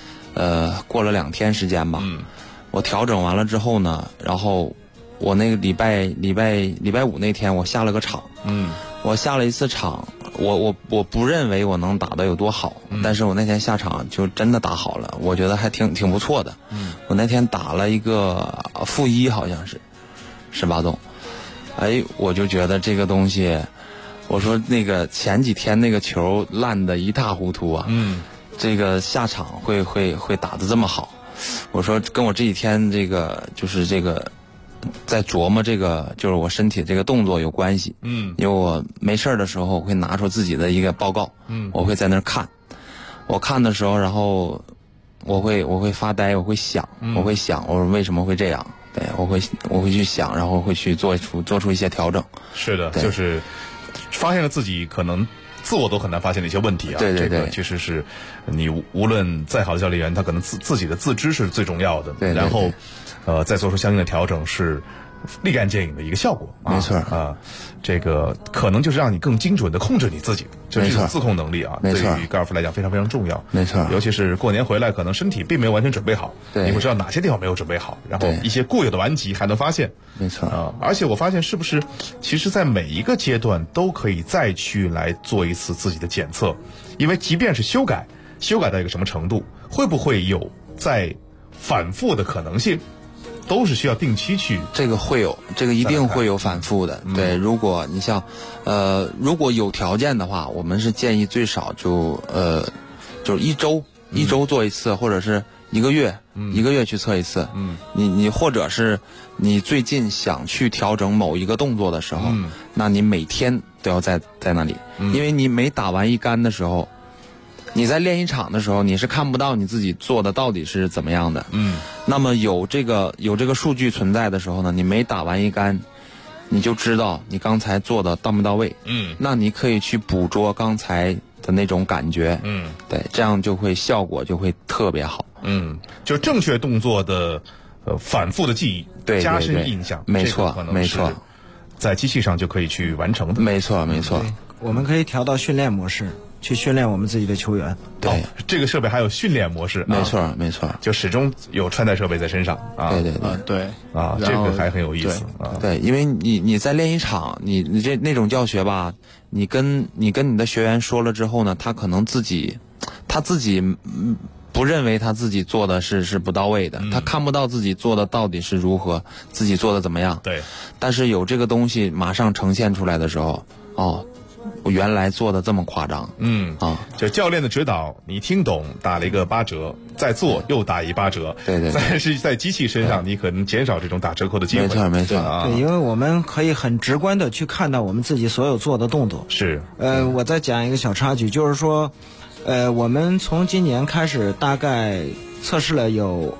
S11: 2天时间吧。我调整完了之后呢，然后我那个礼拜五那天我下了个场。我下了一次场，我不认为我能打得有多好，但是我那天下场就真的打好了，我觉得还挺不错的。我那天打了一个-1，好像是18洞。我就觉得这个东西，我说那个前几天那个球烂得一塌糊涂啊，这个下场会打得这么好，我说跟我这几天这个就是这个。在琢磨这个就是我身体这个动作有关系，因为我没事的时候会拿出自己的一个报告，我会在那儿看，我看的时候，然后我会发呆，我会想，我说为什么会这样？对，我会去想，然后会去做出一些调整。
S8: 是的，就是发现了自己可能自我都很难发现的一些问题啊。
S11: 对，
S8: 这个其实是你无论再好的教练员，他可能自己的自知是最重要的。
S11: 对，
S8: 然后再做出相应的调整是立竿见影的一个效果。
S11: 没错
S8: 啊，这个可能就是让你更精准的控制你自己，就是这种自控能力啊，对于高尔夫来讲非常非常重要。
S11: 没错，
S8: 尤其是过年回来，可能身体并没有完全准备好，你会知道哪些地方没有准备好，然后一些固有的顽疾还能发现。
S11: 没错
S8: 啊，而且我发现是不是，其实在每一个阶段都可以再去来做一次自己的检测，因为即便是修改到一个什么程度，会不会有再反复的可能性？都是需要定期去，
S11: 这个会有，这个一定会有反复的。对，如果你像，如果有条件的话，我们是建议最少就是一周做一次，或者是一个月去测一次。你或者是你最近想去调整某一个动作的时候，那你每天都要在那里，因为你每打完一杆的时候。你在练习场的时候，你是看不到你自己做的到底是怎么样的。那么有这个数据存在的时候呢，你每打完一杆，你就知道你刚才做的到没到位。那你可以去捕捉刚才的那种感觉。对，这样就会效果就会特别好。
S8: 就正确动作的反复的记忆，
S11: 对，
S8: 加深印象，
S11: 没错，没错，
S8: 在机器上就可以去完成的。
S11: 没错，没错。
S9: 我们可以调到训练模式，去训练我们自己的球员。
S11: 对，
S8: 这个设备还有训练模式。
S11: 没错，没错，
S8: 就始终有穿戴设备在身上啊。
S11: 对，
S10: 对
S8: 啊，这个还很有意思啊。
S11: 对，因为你在练习场，你这那种教学吧，你跟你的学员说了之后呢，他可能自己不认为他自己做的是不到位的，他看不到自己做的到底是如何，自己做的怎么样。
S8: 对。
S11: 但是有这个东西马上呈现出来的时候，我原来做的这么夸张。
S8: 就教练的指导，你听懂打了一个8折，再做又打一8折。
S11: 对。
S8: 但是在机器身上，你可能减少这种打折扣的机会。
S11: 没错
S8: 啊。
S9: 对，因为我们可以很直观的去看到我们自己所有做的动作。
S8: 是。
S9: 我再讲一个小插曲，就是说。我们从今年开始大概测试了有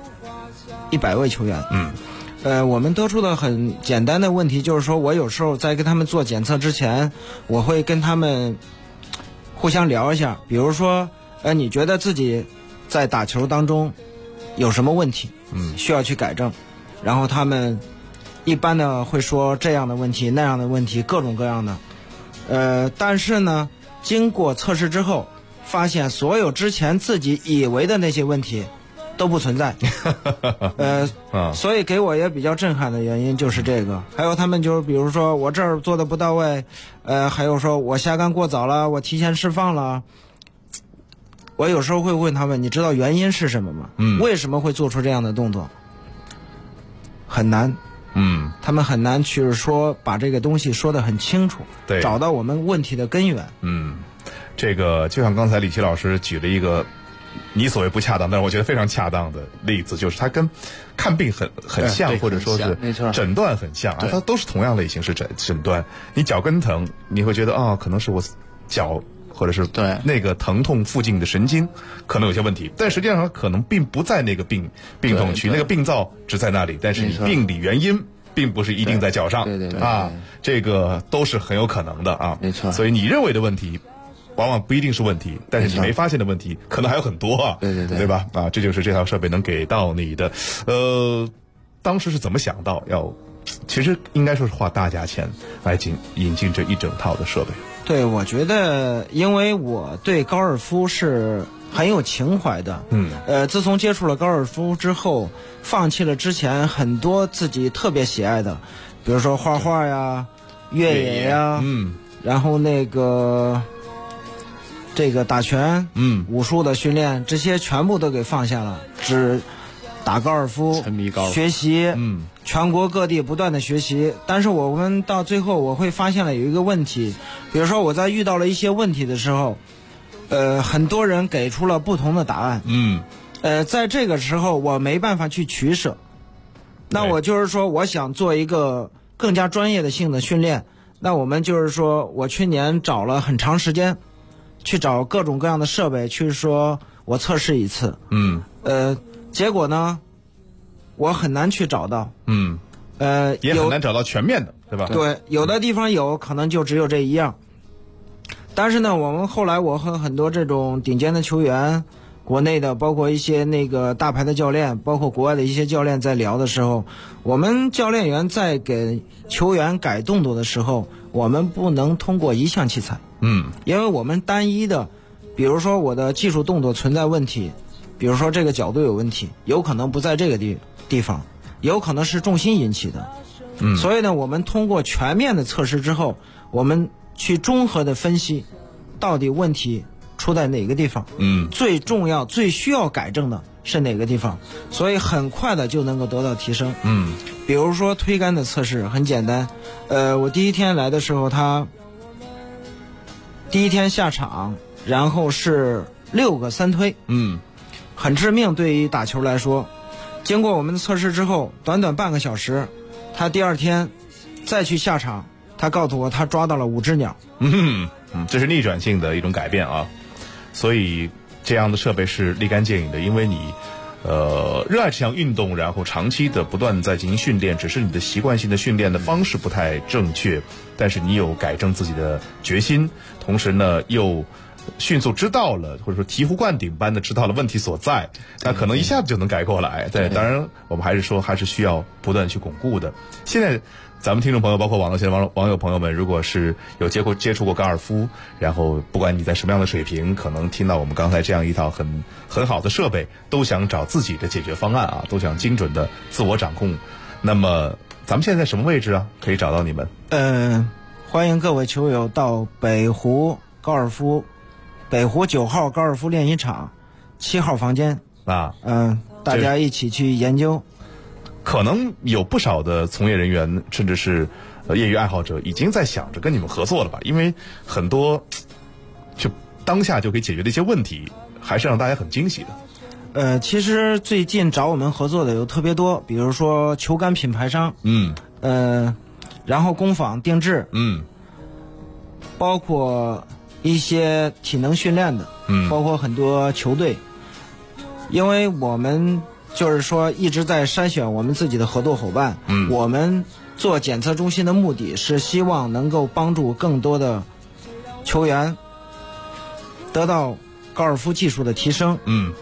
S9: 100位球员。我们得出的很简单的问题就是说，我有时候在跟他们做检测之前，我会跟他们互相聊一下，比如说，你觉得自己在打球当中有什么问题，需要去改正，然后他们一般的会说这样的问题、那样的问题，各种各样的。但是呢，经过测试之后。发现所有之前自己以为的那些问题都不存在。所以给我也比较震撼的原因就是这个。还有他们就是比如说我这儿做的不到位，还有说我下杆过早了，我提前释放了。我有时候会问他们，你知道原因是什么吗？为什么会做出这样的动作？很难。他们很难去说把这个东西说得很清楚，
S8: 对，
S9: 找到我们问题的根源。
S8: 这个就像刚才李琦老师举了一个你所谓不恰当，但是我觉得非常恰当的例子，就是它跟看病很像，或者说是诊断很像啊，它都是同样类型是诊断。你脚跟疼，你会觉得可能是我脚或者是那个疼痛附近的神经可能有些问题，但实际上可能并不在那个病痛区，那个病灶只在那里，但是你病理原因并不是一定在脚上。这个都是很有可能的啊。
S11: 没错。
S8: 所以你认为的问题往往不一定是问题，但是你没发现的问题可能还有很多啊。对吧？这就是这套设备能给到你的。当时是怎么想到其实应该说是花大价钱来引进这一整套的设备。
S9: 对，我觉得因为我对高尔夫是很有情怀的。自从接触了高尔夫之后，放弃了之前很多自己特别喜爱的，比如说画画呀、越野呀，然后这个打拳、武术的训练，这些全部都给放下了，只打高尔夫，
S10: 沉迷高尔夫，
S9: 学习，全国各地不断的学习。但是我们到最后，我会发现了有一个问题，比如说我在遇到了一些问题的时候，很多人给出了不同的答案。在这个时候我没办法去取舍。那我就是说，我想做一个更加专业的性的训练。那我们就是说我去年找了很长时间。去找各种各样的设备，去说我测试一次。结果呢，我很难去找到。
S8: 也很难找到全面的，对吧？
S9: 对，有的地方有可能就只有这一样。但是呢，后来我和很多这种顶尖的球员，国内的，包括一些那个大牌的教练，包括国外的一些教练在聊的时候，我们教练员在给球员改动作的时候，我们不能通过一项器材。因为我们单一的，比如说我的技术动作存在问题，比如说这个角度有问题，有可能不在这个地方，有可能是重心引起的。所以呢，我们通过全面的测试之后，我们去综合的分析，到底问题出在哪个地方，最重要、最需要改正的是哪个地方，所以很快的就能够得到提升。比如说推杆的测试很简单，我第一天来的时候，他第一天下场，然后是6个3推，很致命对于打球来说。经过我们的测试之后，短短半个小时，他第二天再去下场，他告诉我他抓到了5只鸟。
S8: 这是逆转性的一种改变啊。所以这样的设备是立竿见影的，因为你热爱这项运动，然后长期的不断在进行训练，只是你的习惯性的训练的方式不太正确，但是你有改正自己的决心，同时呢又迅速知道了，或者说醍醐灌顶般的知道了问题所在，那可能一下子就能改过来。对，当然我们还是需要不断去巩固的。现在咱们听众朋友，包括网络前的网友朋友们，如果是有接触过高尔夫，然后不管你在什么样的水平，可能听到我们刚才这样一套很好的设备，都想找自己的解决方案啊，都想精准的自我掌控。那么咱们现在在什么位置啊？可以找到你们？
S9: 欢迎各位球友到北湖9号高尔夫练习场7号房间
S8: 啊，
S9: 大家一起去研究。
S8: 可能有不少的从业人员，甚至是业余爱好者，已经在想着跟你们合作了吧？因为很多就当下就可以解决的一些问题，还是让大家很惊喜的。
S9: 其实最近找我们合作的有特别多，比如说球杆品牌商，然后工坊定制，包括一些体能训练的，包括很多球队，因为我们就是说一直在筛选我们自己的合作伙伴。我们做检测中心的目的是希望能够帮助更多的球员得到高尔夫技术的提升。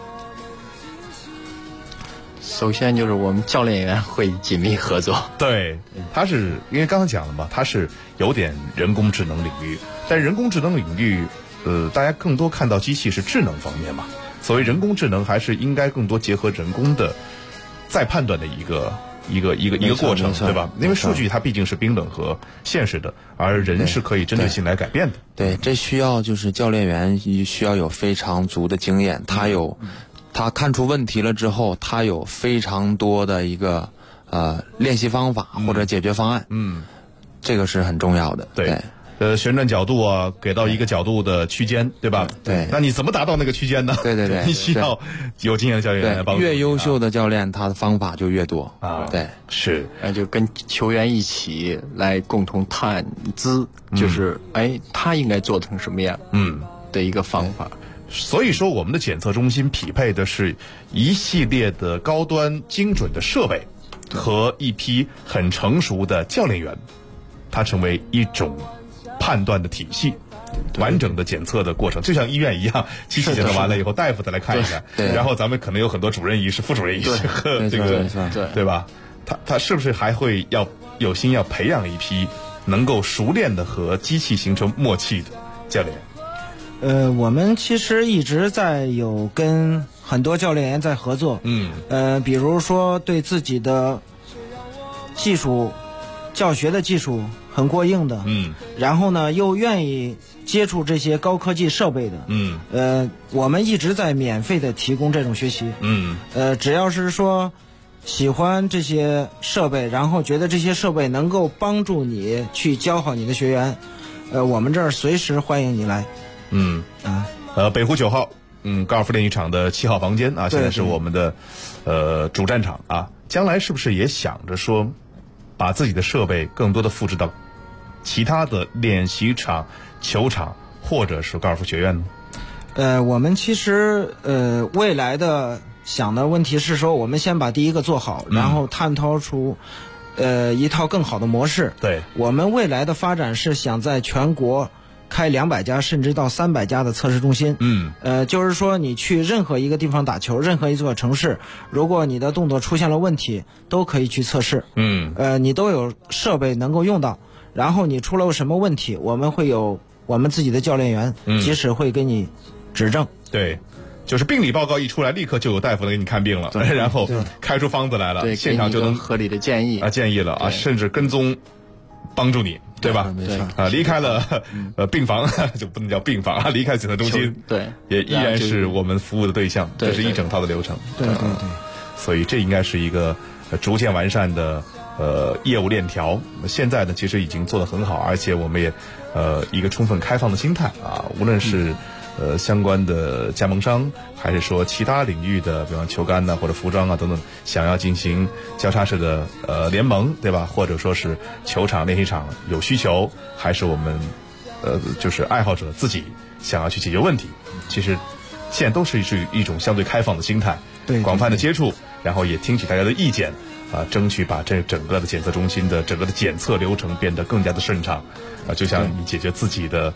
S10: 首先就是我们教练员会紧密合作。
S8: 对，他是因为刚才讲了嘛，他是有点人工智能领域，但人工智能领域，大家更多看到机器是智能方面嘛。所谓人工智能，还是应该更多结合人工的再判断的一个过程，对吧？因为数据它毕竟是冰冷和现实的，而人是可以针对性来改变的。
S11: 对，这需要就是教练员需要有非常足的经验，他看出问题了之后，他有非常多的一个练习方法或者解决方案。这个是很重要的。
S8: 对。旋转角度啊，给到一个角度的区间，对吧？
S11: 对。
S8: 那你怎么达到那个区间呢？
S11: 对，
S8: 你需要有经验的教练员来帮助。
S11: 越优秀的教练，他的方法就越多啊。对，
S8: 是。
S10: 就跟球员一起来共同探知，就是他应该做成什么样的一个方法。
S8: 所以说，我们的检测中心匹配的是一系列的高端精准的设备和一批很成熟的教练员，它成为一种判断的体系，完整的检测的过程，就像医院一样，机器检测完了以后，大夫再来看一看，然后咱们可能有很多主任医师、副主任医师和这个，对吧？他是不是还会有心要培养一批能够熟练的和机器形成默契的教练员？
S9: 我们其实一直在有跟很多教练员在合作，比如说对自己的技术、教学的技术很过硬的，然后呢又愿意接触这些高科技设备的，我们一直在免费的提供这种学习，只要是说喜欢这些设备，然后觉得这些设备能够帮助你去教好你的学员，我们这儿随时欢迎你来。
S8: 北湖9号高尔夫练习场的7号房间啊，现在是我们的主战场啊。将来是不是也想着说，把自己的设备更多的复制到其他的练习场、球场或者是高尔夫学院呢？
S9: 我们其实未来的想的问题是说，我们先把第一个做好，然后探讨出一套更好的模式。
S8: 对，
S9: 我们未来的发展是想在全国开200家甚至到300家的测试中心。就是说你去任何一个地方打球，任何一座城市，如果你的动作出现了问题，都可以去测试。你都有设备能够用到，然后你出了什么问题，我们会有我们自己的教练员，及时会给你指正。
S8: 对，就是病理报告一出来，立刻就有大夫能给你看病了，然后开出方子来了，现场就能
S10: 合理的建议
S8: 了啊，甚至跟踪帮助你，对吧？
S11: 没错
S8: 啊，离开了病房就不能叫病房啊，离开检测中心，
S10: 对，
S8: 也依然是我们服务的对象，这是一整套的流程。
S9: 对，
S8: 所以这应该是一个逐渐完善的业务链条。现在呢，其实已经做得很好，而且我们也一个充分开放的心态啊，无论是相关的加盟商，还是说其他领域的，比方球杆或者服装等等，想要进行交叉式的联盟，对吧？或者说是球场、练习场有需求，还是我们就是爱好者自己想要去解决问题，其实现在都是一种相对开放的心态，
S9: 对，
S8: 广泛的接触，然后也听取大家的意见啊，争取把这整个的检测中心的整个的检测流程变得更加的顺畅啊，就像你解决自己的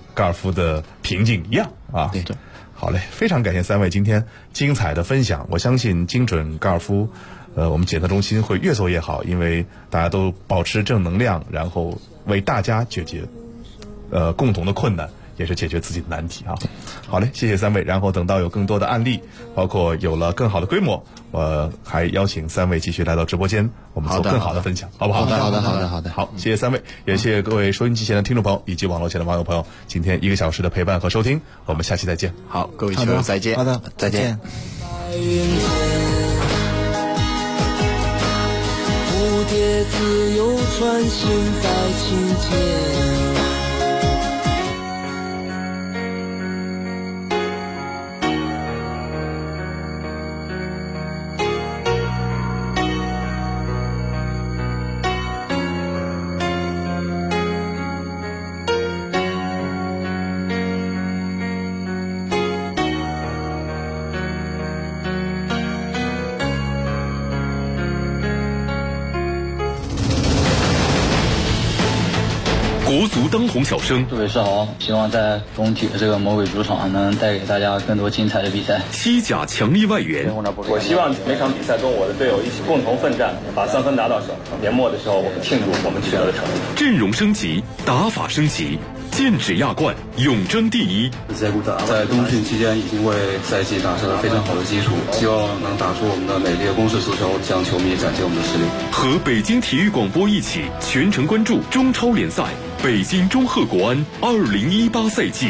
S8: 高尔夫的平静一样啊。
S10: 对。
S8: 好嘞，非常感谢3位今天精彩的分享。我相信精准高尔夫，我们检测中心会越做越好，因为大家都保持正能量，然后为大家解决共同的困难，也是解决自己的难题啊。好嘞，谢谢3位。然后等到有更多的案例，包括有了更好的规模，还邀请3位继续来到直播间，我们做更好的分享，好不好？
S10: 好的。
S8: 好，谢谢3位，也谢谢各位收音机前的听众朋友以及网络前的网友朋友，今天1个小时的陪伴和收听，我们下期再见。
S10: 好，各位球友再见。
S9: 好的，
S10: 再见。
S7: 蝴蝶自由穿行在清间。
S12: 国足当红小生，
S3: 祝伟世豪，希望在中体的这个魔鬼主场能带给大家更多精彩的比赛。
S12: 西甲强力外援，
S4: 我希望每场比赛跟我的队友一起共同奋战，把3分拿到手。年末的时候，我们庆祝我们取得的成绩。
S12: 阵容升级，打法升级，剑指亚冠，永争第一。
S5: 在冬训期间已经为赛季打下了非常好的基础，希望能打出我们的美丽的攻势足球，向球迷展现我们的实力。
S12: 和北京体育广播一起全程关注中超联赛北京中赫国安2018赛季。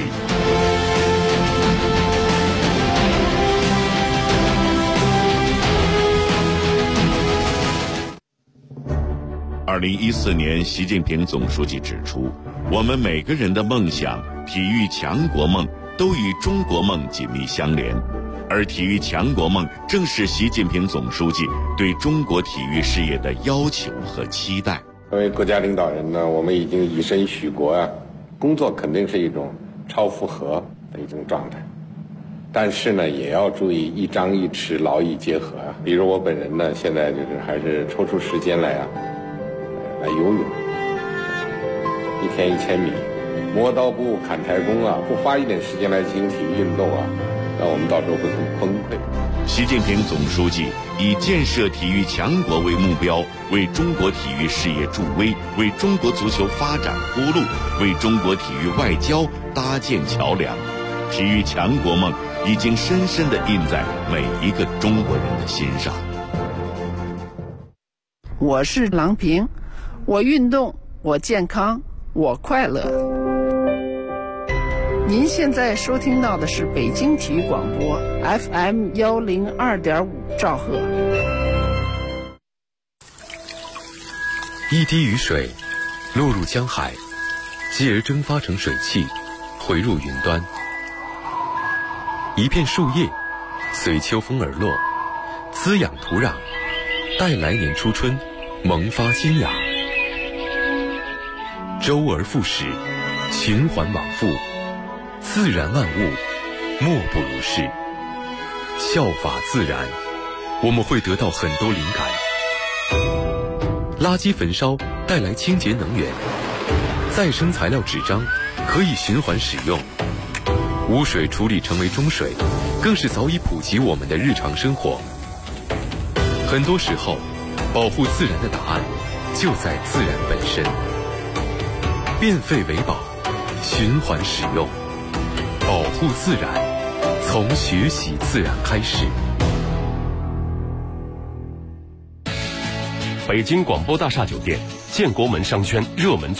S15: 2014年，习近平总书记指出，我们每个人的梦想、体育强国梦都与中国梦紧密相连，而体育强国梦正是习近平总书记对中国体育事业的要求和期待。
S16: 作为国家领导人呢，我们已经以身许国啊，工作肯定是一种超负荷的一种状态，但是呢，也要注意一张一弛，劳逸结合啊。比如我本人呢，现在就是还是抽出时间来游泳，1天1000米，磨刀不误砍柴工啊，不花一点时间来进行体育运动啊，那我们到时候会很崩溃。
S15: 习近平总书记以建设体育强国为目标，为中国体育事业助威，为中国足球发展铺路，为中国体育外交搭建桥梁。体育强国梦已经深深地印在每一个中国人的心上。
S17: 我是郎平，我运动，我健康，我快乐。您现在收听到的是北京体育广播 FM 102.5兆赫。
S12: 一滴雨水落入江海，继而蒸发成水汽，回入云端。一片树叶随秋风而落，滋养土壤，待来年初春萌发新芽。周而复始，循环往复，自然万物莫不如是。效法自然，我们会得到很多灵感。垃圾焚烧带来清洁能源，再生材料纸张可以循环使用，污水处理成为中水，更是早已普及我们的日常生活。很多时候，保护自然的答案就在自然本身。变废为宝，循环使用，保护自然，从学习自然开始。
S18: 北京广播大厦酒店建国门商圈热门